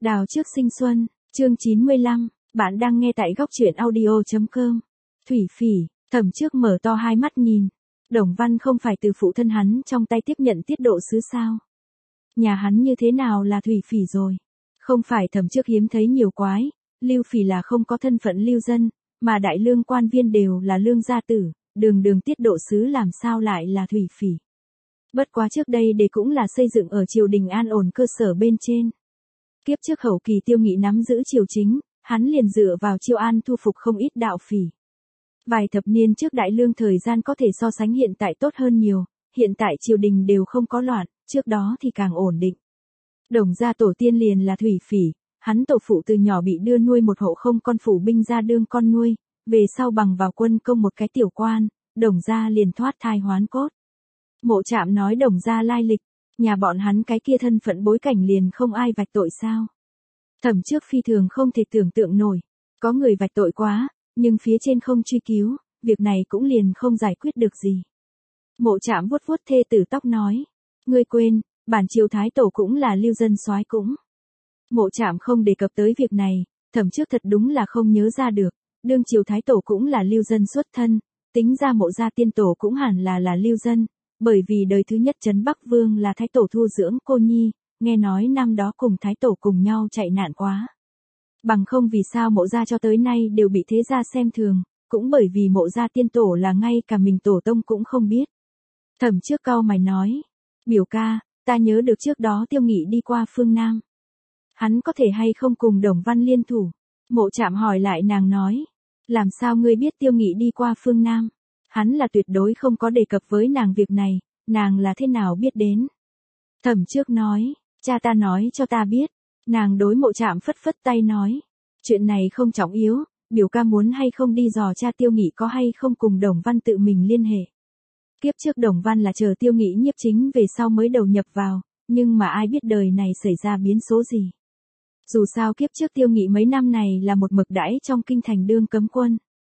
Đào trước sinh xuân, chương 95, bạn đang nghe tại góc truyện audio.com. Thủy Phỉ, Thẩm Trước mở to hai mắt nhìn. Đồng Văn không phải từ phụ thân hắn trong tay tiếp nhận tiết độ sứ sao? Nhà hắn như thế nào là Thủy Phỉ rồi? Không phải Thẩm Trước hiếm thấy nhiều quái, Lưu Phỉ là không có thân phận lưu dân, mà đại lương quan viên đều là lương gia tử, đường tiết độ sứ làm sao lại là Thủy Phỉ? Bất quá trước đây để cũng là xây dựng ở triều đình an ổn cơ sở bên trên. Kiếp trước hậu kỳ Tiêu Nghị nắm giữ triều chính, hắn liền dựa vào Chiêu An thu phục không ít đạo phỉ. Vài thập niên trước đại lương thời gian có thể so sánh hiện tại tốt hơn nhiều, hiện tại triều đình đều không có loạn, trước đó thì càng ổn định. Đồng gia tổ tiên liền là Thủy Phỉ, hắn tổ phụ từ nhỏ bị đưa nuôi một hộ không con phủ binh ra đương con nuôi, về sau bằng vào quân công một cái tiểu quan, Đồng gia liền thoát thai hoán cốt. Mộ Trạm nói Đồng gia lai lịch, nhà bọn hắn cái kia thân phận bối cảnh liền không ai vạch tội sao? Thẩm Trước phi thường không thể tưởng tượng nổi, có người vạch tội quá, nhưng phía trên không truy cứu, việc này cũng liền không giải quyết được gì. Mộ Trạm vuốt vuốt thê tử tóc nói, ngươi quên, bản triều thái tổ cũng là lưu dân soái cũng. Mộ Trạm không đề cập tới việc này, Thẩm Trước thật đúng là không nhớ ra được, đương triều thái tổ cũng là lưu dân xuất thân, tính ra Mộ gia tiên tổ cũng hẳn là lưu dân. Bởi vì đời thứ nhất Trấn Bắc Vương là thái tổ thu dưỡng cô nhi, nghe nói năm đó cùng thái tổ cùng nhau chạy nạn quá. Bằng không vì sao Mộ gia cho tới nay đều bị thế gia xem thường, cũng bởi vì Mộ gia tiên tổ là ngay cả mình tổ tông cũng không biết. Thẩm Trước cau mày nói, biểu ca, ta nhớ được trước đó Tiêu Nghị đi qua phương Nam. Hắn có thể hay không cùng Đồng Văn liên thủ? Mộ Trạm hỏi lại nàng nói, làm sao ngươi biết Tiêu Nghị đi qua phương Nam? Hắn là tuyệt đối không có đề cập với nàng việc này, nàng là thế nào biết đến. Thẩm Trước nói, cha ta nói cho ta biết, nàng đối Mộ Trạm phất phất tay nói, chuyện này không trọng yếu, biểu ca muốn hay không đi dò cha Tiêu Nghị có hay không cùng Đồng Văn tự mình liên hệ. Kiếp trước Đồng Văn là chờ Tiêu Nghị nhiếp chính về sau mới đầu nhập vào, nhưng mà ai biết đời này xảy ra biến số gì. Dù sao kiếp trước Tiêu Nghị mấy năm này là một mực đãi trong kinh thành đương cấm quân.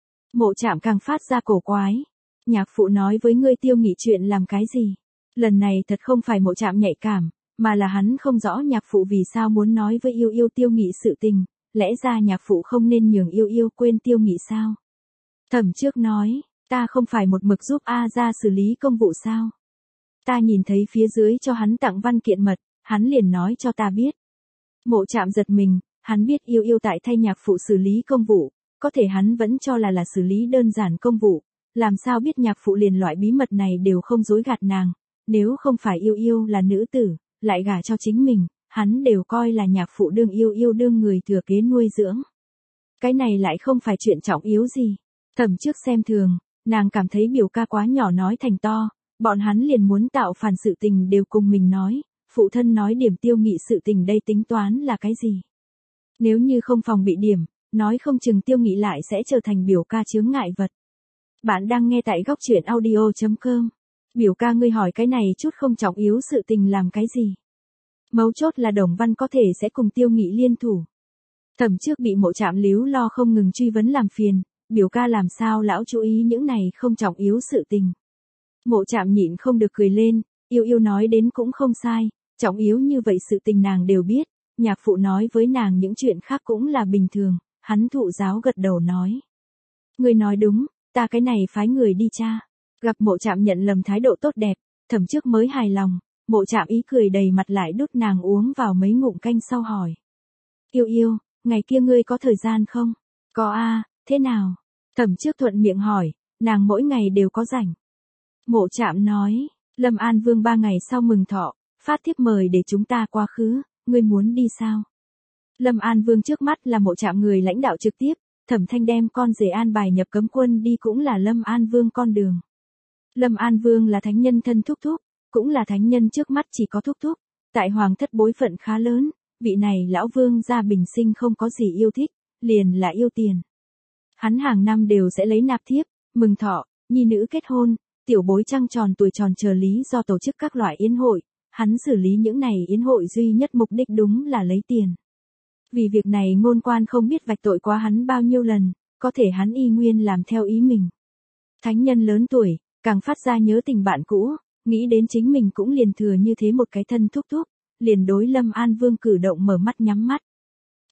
Mộ Trạm càng phát ra cổ quái. Nhạc phụ nói với ngươi Tiêu Nghị chuyện làm cái gì? Lần này thật không phải Mộ Trạm nhạy cảm, mà là hắn không rõ nhạc phụ vì sao muốn nói với Yêu Yêu Tiêu Nghị sự tình, lẽ ra nhạc phụ không nên nhường Yêu Yêu quên Tiêu Nghị sao? Thẩm Trước nói, ta không phải một mực giúp A gia xử lý công vụ sao? Ta nhìn thấy phía dưới cho hắn tặng văn kiện mật, hắn liền nói cho ta biết. Mộ Trạm giật mình, hắn biết Yêu Yêu tại thay nhạc phụ xử lý công vụ. Có thể hắn vẫn cho là xử lý đơn giản công vụ, làm sao biết nhạc phụ liền loại bí mật này đều không dối gạt nàng, nếu không phải Yêu Yêu là nữ tử, lại gả cho chính mình, hắn đều coi là nhạc phụ đương Yêu Yêu đương người thừa kế nuôi dưỡng. Cái này lại không phải chuyện trọng yếu gì. Thẩm Trước xem thường, nàng cảm thấy biểu ca quá nhỏ nói thành to, bọn hắn liền muốn tạo phản sự tình đều cùng mình nói, phụ thân nói điểm Tiêu Nghị sự tình đây tính toán là cái gì. Nếu như không phòng bị điểm, nói không chừng Tiêu Nghị lại sẽ trở thành biểu ca chướng ngại vật. Bạn đang nghe tại góc truyện audio.com. Biểu ca ngươi hỏi cái này chút không trọng yếu sự tình làm cái gì? Mấu chốt là Đồng Văn có thể sẽ cùng Tiêu Nghị liên thủ. Thẩm Trước bị Mộ Trạm líu lo không ngừng truy vấn làm phiền, biểu ca làm sao lão chú ý những này không trọng yếu sự tình. Mộ Trạm nhịn không được cười lên, Yêu Yêu nói đến cũng không sai, trọng yếu như vậy sự tình nàng đều biết, nhạc phụ nói với nàng những chuyện khác cũng là bình thường. Hắn thụ giáo gật đầu nói. Người nói đúng, ta cái này phái người đi tra. Gặp Mộ Trạm nhận lầm thái độ tốt đẹp, Thẩm Trước mới hài lòng, Mộ Trạm ý cười đầy mặt lại đút nàng uống vào mấy ngụm canh sau hỏi. Yêu Yêu, ngày kia ngươi có thời gian không? Có a, thế nào? Thẩm Trước thuận miệng hỏi, nàng mỗi ngày đều có rảnh. Mộ Trạm nói, Lâm An Vương 3 ngày sau mừng thọ, phát thiếp mời để chúng ta quá khứ, ngươi muốn đi sao? Lâm An Vương trước mắt là Mộ Trạm người lãnh đạo trực tiếp, Thẩm Thanh đem con rể an bài nhập cấm quân đi cũng là Lâm An Vương con đường. Lâm An Vương là thánh nhân thân thúc thúc, cũng là thánh nhân trước mắt chỉ có thúc thúc, tại hoàng thất bối phận khá lớn, vị này lão vương gia bình sinh không có gì yêu thích, liền là yêu tiền. Hắn hàng năm đều sẽ lấy nạp thiếp, mừng thọ, nhi nữ kết hôn, tiểu bối trăng tròn tuổi tròn chờ lý do tổ chức các loại yến hội, hắn xử lý những này yến hội duy nhất mục đích đúng là lấy tiền. Vì việc này ngôn quan không biết vạch tội quá hắn bao nhiêu lần, có thể hắn y nguyên làm theo ý mình. Thánh nhân lớn tuổi, càng phát ra nhớ tình bạn cũ, nghĩ đến chính mình cũng liền thừa như thế một cái thân thúc thúc, liền đối Lâm An Vương cử động mở mắt nhắm mắt,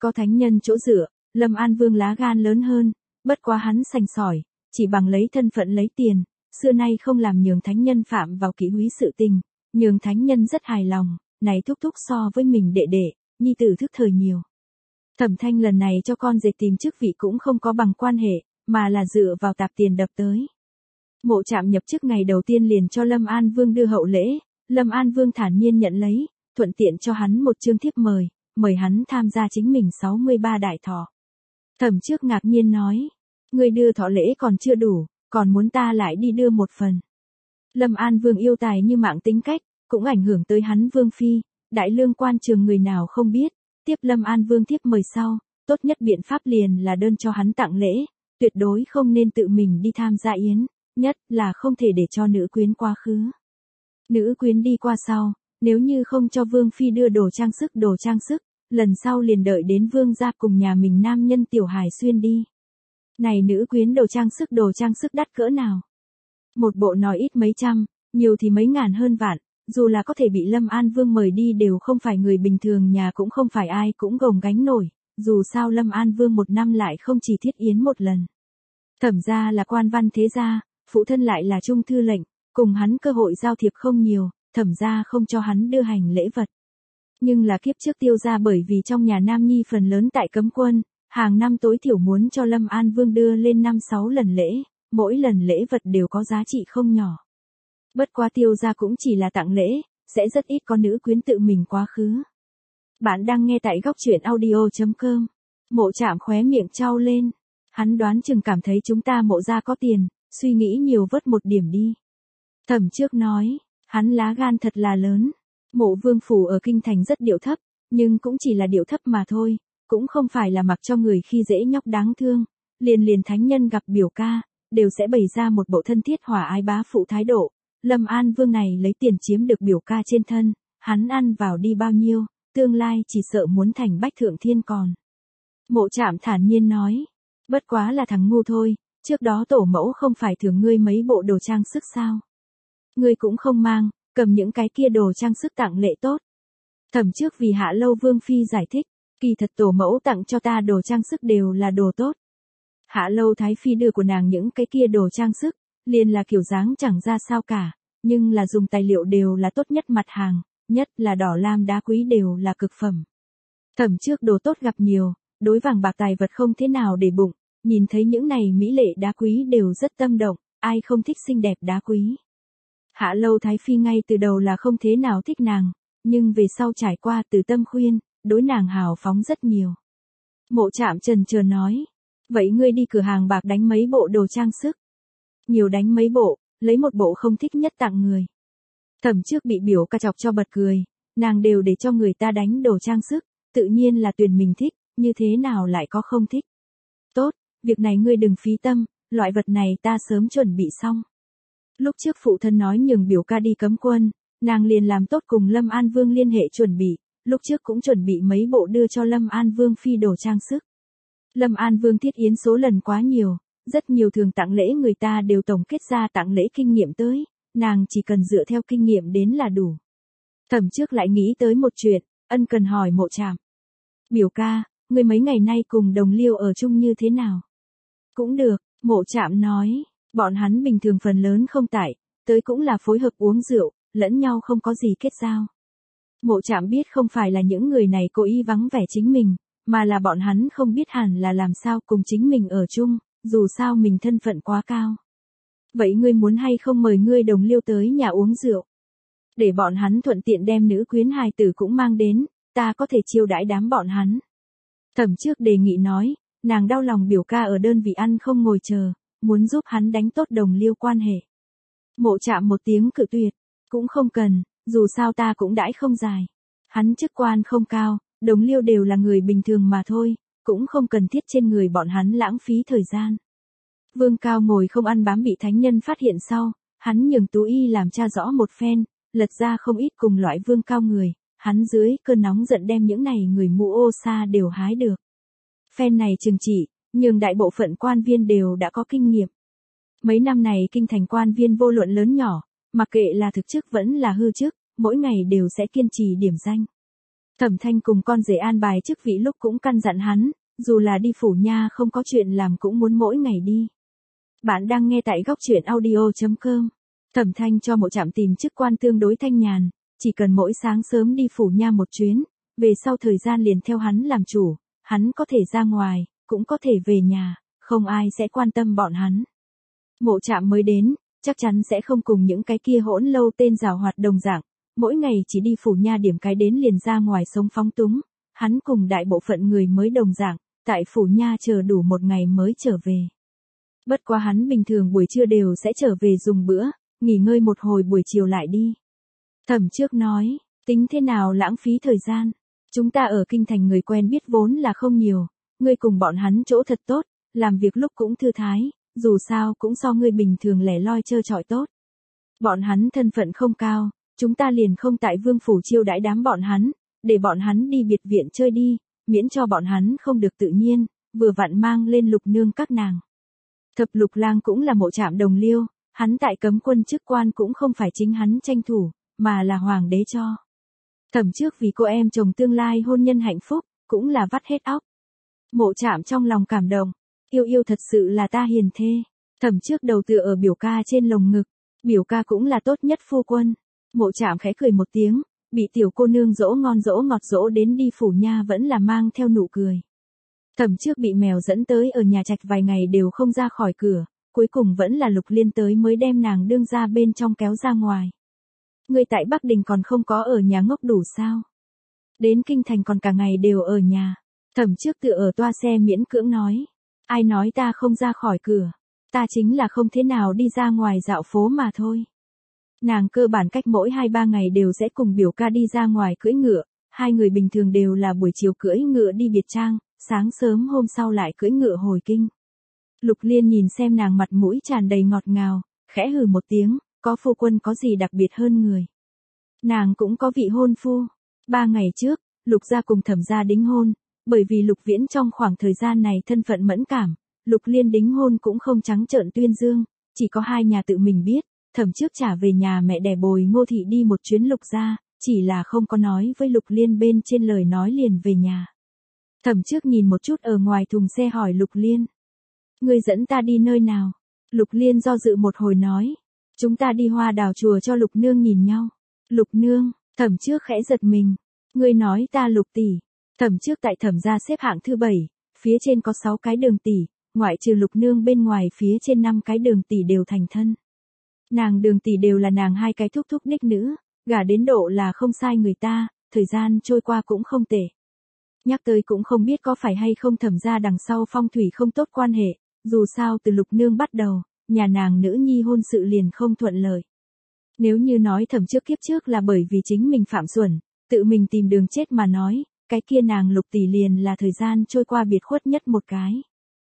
Có thánh nhân chỗ dựa, Lâm An Vương lá gan lớn hơn, bất quá hắn sành sỏi, chỉ bằng lấy thân phận lấy tiền, xưa nay không làm nhường thánh nhân phạm vào kỷ húy sự tình, nhường thánh nhân rất hài lòng, này thúc thúc so với mình đệ đệ, nhi tử thức thời nhiều. Thẩm Thanh lần này cho con dệt tìm chức vị cũng không có bằng quan hệ, mà là dựa vào tạp tiền đập tới. Mộ Trạm nhập chức ngày đầu tiên liền cho Lâm An Vương đưa hậu lễ, Lâm An Vương thản nhiên nhận lấy, thuận tiện cho hắn một chương thiếp mời hắn tham gia chính mình 63 đại thọ. Thẩm Trước ngạc nhiên nói, ngươi đưa thọ lễ còn chưa đủ, còn muốn ta lại đi đưa một phần. Lâm An Vương yêu tài như mạng tính cách, cũng ảnh hưởng tới hắn Vương Phi, đại lương quan trường người nào không biết, tiếp Lâm An Vương thiếp mời sau, tốt nhất biện pháp liền là đơn cho hắn tặng lễ, tuyệt đối không nên tự mình đi tham gia yến, nhất là không thể để cho nữ quyến quá khứ. Nữ quyến đi qua sau, nếu như không cho Vương Phi đưa đồ trang sức, lần sau liền đợi đến Vương gia cùng nhà mình nam nhân tiểu hài xuyên đi. Này nữ quyến đồ trang sức đắt cỡ nào? Một bộ nói ít mấy trăm, nhiều thì mấy ngàn hơn vạn, dù là có thể bị Lâm An Vương mời đi đều không phải người bình thường, nhà cũng không phải ai cũng gồng gánh nổi, dù sao Lâm An Vương một năm lại không chỉ thiết yến một lần. Thẩm gia là quan văn thế gia, phụ thân lại là trung thư lệnh, cùng hắn cơ hội giao thiệp không nhiều, Thẩm gia không cho hắn đưa hành lễ vật. Nhưng là kiếp trước Tiêu gia bởi vì trong nhà nam nhi phần lớn tại cấm quân, hàng năm tối thiểu muốn cho Lâm An Vương đưa lên 5-6 lần lễ, mỗi lần lễ vật đều có giá trị không nhỏ. Bất quá Tiêu gia cũng chỉ là tặng lễ, sẽ rất ít có nữ quyến tự mình quá khứ. Bạn đang nghe tại góc truyện audio.com. Mộ Trạm khóe miệng trao lên. Hắn đoán chừng cảm thấy chúng ta Mộ gia có tiền, suy nghĩ nhiều vớt một điểm đi. Thẩm Trước nói, hắn lá gan thật là lớn. Mộ Vương phủ ở kinh thành rất điệu thấp, nhưng cũng chỉ là điệu thấp mà thôi, cũng không phải là mặc cho người khi dễ nhóc đáng thương. Liền thánh nhân gặp biểu ca, đều sẽ bày ra một bộ thân thiết hòa ái bá phụ thái độ. Lâm An Vương này lấy tiền chiếm được biểu ca trên thân, hắn ăn vào đi bao nhiêu, tương lai chỉ sợ muốn thành bách thượng thiên còn. Mộ Trạm thản nhiên nói, bất quá là thằng ngu thôi, trước đó tổ mẫu không phải thưởng ngươi mấy bộ đồ trang sức sao? Ngươi cũng không mang, cầm những cái kia đồ trang sức tặng lễ tốt. Thẩm Trước vì Hạ Lâu Vương Phi giải thích, kỳ thật tổ mẫu tặng cho ta đồ trang sức đều là đồ tốt. Hạ Lâu Thái Phi đưa của nàng những cái kia đồ trang sức, liền là kiểu dáng chẳng ra sao cả, nhưng là dùng tài liệu đều là tốt nhất mặt hàng, nhất là đỏ lam đá quý đều là cực phẩm. Thẩm Trước đồ tốt gặp nhiều, đối vàng bạc tài vật không thế nào để bụng, nhìn thấy những này mỹ lệ đá quý đều rất tâm động, ai không thích xinh đẹp đá quý. Hạ Lâu Thái Phi ngay từ đầu là không thế nào thích nàng, nhưng về sau trải qua từ tâm khuyên, đối nàng hào phóng rất nhiều. Mộ Trạm chần chờ nói, vậy ngươi đi cửa hàng bạc đánh mấy bộ đồ trang sức. Nhiều đánh mấy bộ, lấy một bộ không thích nhất tặng người. Thẩm Trước bị biểu ca chọc cho bật cười, nàng đều để cho người ta đánh đồ trang sức, tự nhiên là tuyển mình thích, như thế nào lại có không thích. Tốt, việc này ngươi đừng phí tâm, loại vật này ta sớm chuẩn bị xong. Lúc trước phụ thân nói nhường biểu ca đi cấm quân, nàng liền làm tốt cùng Lâm An Vương liên hệ chuẩn bị, lúc trước cũng chuẩn bị mấy bộ đưa cho Lâm An Vương Phi đồ trang sức. Lâm An Vương thiết yến số lần quá nhiều, rất nhiều thường tặng lễ người ta đều tổng kết ra tặng lễ kinh nghiệm tới, nàng chỉ cần dựa theo kinh nghiệm đến là đủ. Thẩm Trước lại nghĩ tới một chuyện, ân cần hỏi Mộ Trạm. Biểu ca, người mấy ngày nay cùng đồng liêu ở chung như thế nào? Cũng được, Mộ Trạm nói, bọn hắn bình thường phần lớn không tại, tới cũng là phối hợp uống rượu, lẫn nhau không có gì kết giao. Mộ Trạm biết không phải là những người này cố ý vắng vẻ chính mình, mà là bọn hắn không biết hẳn là làm sao cùng chính mình ở chung, dù sao mình thân phận quá cao. Vậy ngươi muốn hay không mời ngươi đồng liêu tới nhà uống rượu? Để bọn hắn thuận tiện đem nữ quyến hài tử cũng mang đến, ta có thể chiêu đãi đám bọn hắn. Thẩm Trước đề nghị nói, nàng đau lòng biểu ca ở đơn vị ăn không ngồi chờ, muốn giúp hắn đánh tốt đồng liêu quan hệ. Mộ Trạm một tiếng cự tuyệt, cũng không cần, dù sao ta cũng đãi không dài. Hắn chức quan không cao, đồng liêu đều là người bình thường mà thôi, cũng không cần thiết trên người bọn hắn lãng phí thời gian. Vương Cao ngồi không ăn bám bị thánh nhân phát hiện sau, hắn nhường Tú Y làm tra rõ một phen, lật ra không ít cùng loại Vương Cao người, hắn dưới cơn nóng giận đem những này người mù ô sa đều hái được. Phen này trừng trị, nhường đại bộ phận quan viên đều đã có kinh nghiệm. Mấy năm này kinh thành quan viên vô luận lớn nhỏ, mặc kệ là thực chức vẫn là hư chức, mỗi ngày đều sẽ kiên trì điểm danh. Thẩm Thanh cùng con rể an bài chức vị lúc cũng căn dặn hắn, dù là đi phủ nha không có chuyện làm cũng muốn mỗi ngày đi. Bạn đang nghe tại góc truyện audio.com. Thẩm Thanh cho Mộ Trạm tìm chức quan tương đối thanh nhàn, chỉ cần mỗi sáng sớm đi phủ nha một chuyến, về sau thời gian liền theo hắn làm chủ, hắn có thể ra ngoài, cũng có thể về nhà, không ai sẽ quan tâm bọn hắn. Mộ Trạm mới đến, chắc chắn sẽ không cùng những cái kia hỗn lâu tên giàu hoạt đồng dạng, mỗi ngày chỉ đi phủ nha điểm cái đến liền ra ngoài sống phóng túng, hắn cùng đại bộ phận người mới đồng dạng, tại phủ nha chờ đủ một ngày mới trở về. Bất quá hắn bình thường buổi trưa đều sẽ trở về dùng bữa, nghỉ ngơi một hồi buổi chiều lại đi. Thẩm Trước nói, tính thế nào lãng phí thời gian, chúng ta ở kinh thành người quen biết vốn là không nhiều, ngươi cùng bọn hắn chỗ thật tốt, làm việc lúc cũng thư thái, dù sao cũng so ngươi bình thường lẻ loi trơ trọi tốt. Bọn hắn thân phận không cao, chúng ta liền không tại vương phủ chiêu đãi đám bọn hắn, để bọn hắn đi biệt viện chơi đi, miễn cho bọn hắn không được tự nhiên, vừa vặn mang lên Lục nương các nàng. Thập Lục lang cũng là Mộ Trạm đồng liêu, hắn tại cấm quân chức quan cũng không phải chính hắn tranh thủ, mà là hoàng đế cho. Thẩm Trước vì cô em chồng tương lai hôn nhân hạnh phúc, cũng là vắt hết óc. Mộ Trạm trong lòng cảm động, yêu thật sự là ta hiền thê. Thẩm Trước đầu tựa ở biểu ca trên lồng ngực, biểu ca cũng là tốt nhất phu quân. Mộ Trạm khẽ cười một tiếng, bị tiểu cô nương dỗ ngon dỗ ngọt dỗ đến đi phủ nha vẫn là mang theo nụ cười. Thẩm Trước bị mèo dẫn tới ở nhà trạch vài ngày đều không ra khỏi cửa, cuối cùng vẫn là Lục Liên tới mới đem nàng đương ra bên trong kéo ra ngoài. Ngươi tại Bắc Đình còn không có ở nhà ngốc đủ sao? Đến kinh thành còn cả ngày đều ở nhà. Thẩm Trước tựa ở toa xe miễn cưỡng nói. Ai nói ta không ra khỏi cửa? Ta chính là không thế nào đi ra ngoài dạo phố mà thôi. Nàng cơ bản cách mỗi 2-3 ngày đều sẽ cùng biểu ca đi ra ngoài cưỡi ngựa, hai người bình thường đều là buổi chiều cưỡi ngựa đi biệt trang, sáng sớm hôm sau lại cưỡi ngựa hồi kinh. Lục Liên nhìn xem nàng mặt mũi tràn đầy ngọt ngào, khẽ hừ một tiếng, có phu quân có gì đặc biệt hơn người. Nàng cũng có vị hôn phu. 3 ngày trước, Lục gia cùng Thẩm gia đính hôn, bởi vì Lục Viễn trong khoảng thời gian này thân phận mẫn cảm, Lục Liên đính hôn cũng không trắng trợn tuyên dương, chỉ có hai nhà tự mình biết. Thẩm Trước trả về nhà mẹ đẻ bồi Ngô thị đi một chuyến Lục gia, chỉ là không có nói với Lục Liên bên trên lời nói liền về nhà. Thẩm Trước nhìn một chút ở ngoài thùng xe hỏi Lục Liên. Ngươi dẫn ta đi nơi nào? Lục Liên do dự một hồi nói. Chúng ta đi Hoa Đào chùa cho Lục nương nhìn nhau. Lục nương, Thẩm Trước khẽ giật mình. Ngươi nói ta Lục tỷ. Thẩm Trước tại Thẩm gia xếp hạng thứ 7, phía trên có 6 cái đường tỷ, ngoại trừ Lục nương bên ngoài phía trên 5 cái đường tỷ đều thành thân. Nàng đường tỷ đều là nàng 2 cái thúc thúc đích nữ, gả đến độ là không sai người ta, thời gian trôi qua cũng không tệ. Nhắc tới cũng không biết có phải hay không Thẩm gia đằng sau phong thủy không tốt quan hệ, dù sao từ Lục nương bắt đầu, nhà nàng nữ nhi hôn sự liền không thuận lợi. Nếu như nói Thẩm Trước kiếp trước là bởi vì chính mình phạm xuẩn, tự mình tìm đường chết mà nói, cái kia nàng Lục tỷ liền là thời gian trôi qua biệt khuất nhất một cái.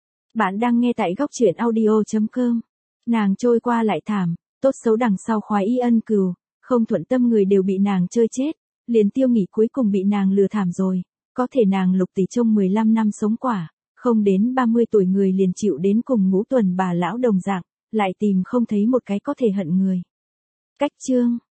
Bạn đang nghe tại góc truyện audio.com. Nàng trôi qua lại thảm, tốt xấu đằng sau khoái y ân cừu, không thuận tâm người đều bị nàng chơi chết, liền Tiêu Nghỉ cuối cùng bị nàng lừa thảm rồi, có thể nàng Lục tỷ trông 15 năm sống quả, không đến 30 tuổi người liền chịu đến cùng Ngũ Tuần bà lão đồng dạng, lại tìm không thấy một cái có thể hận người. Cách chương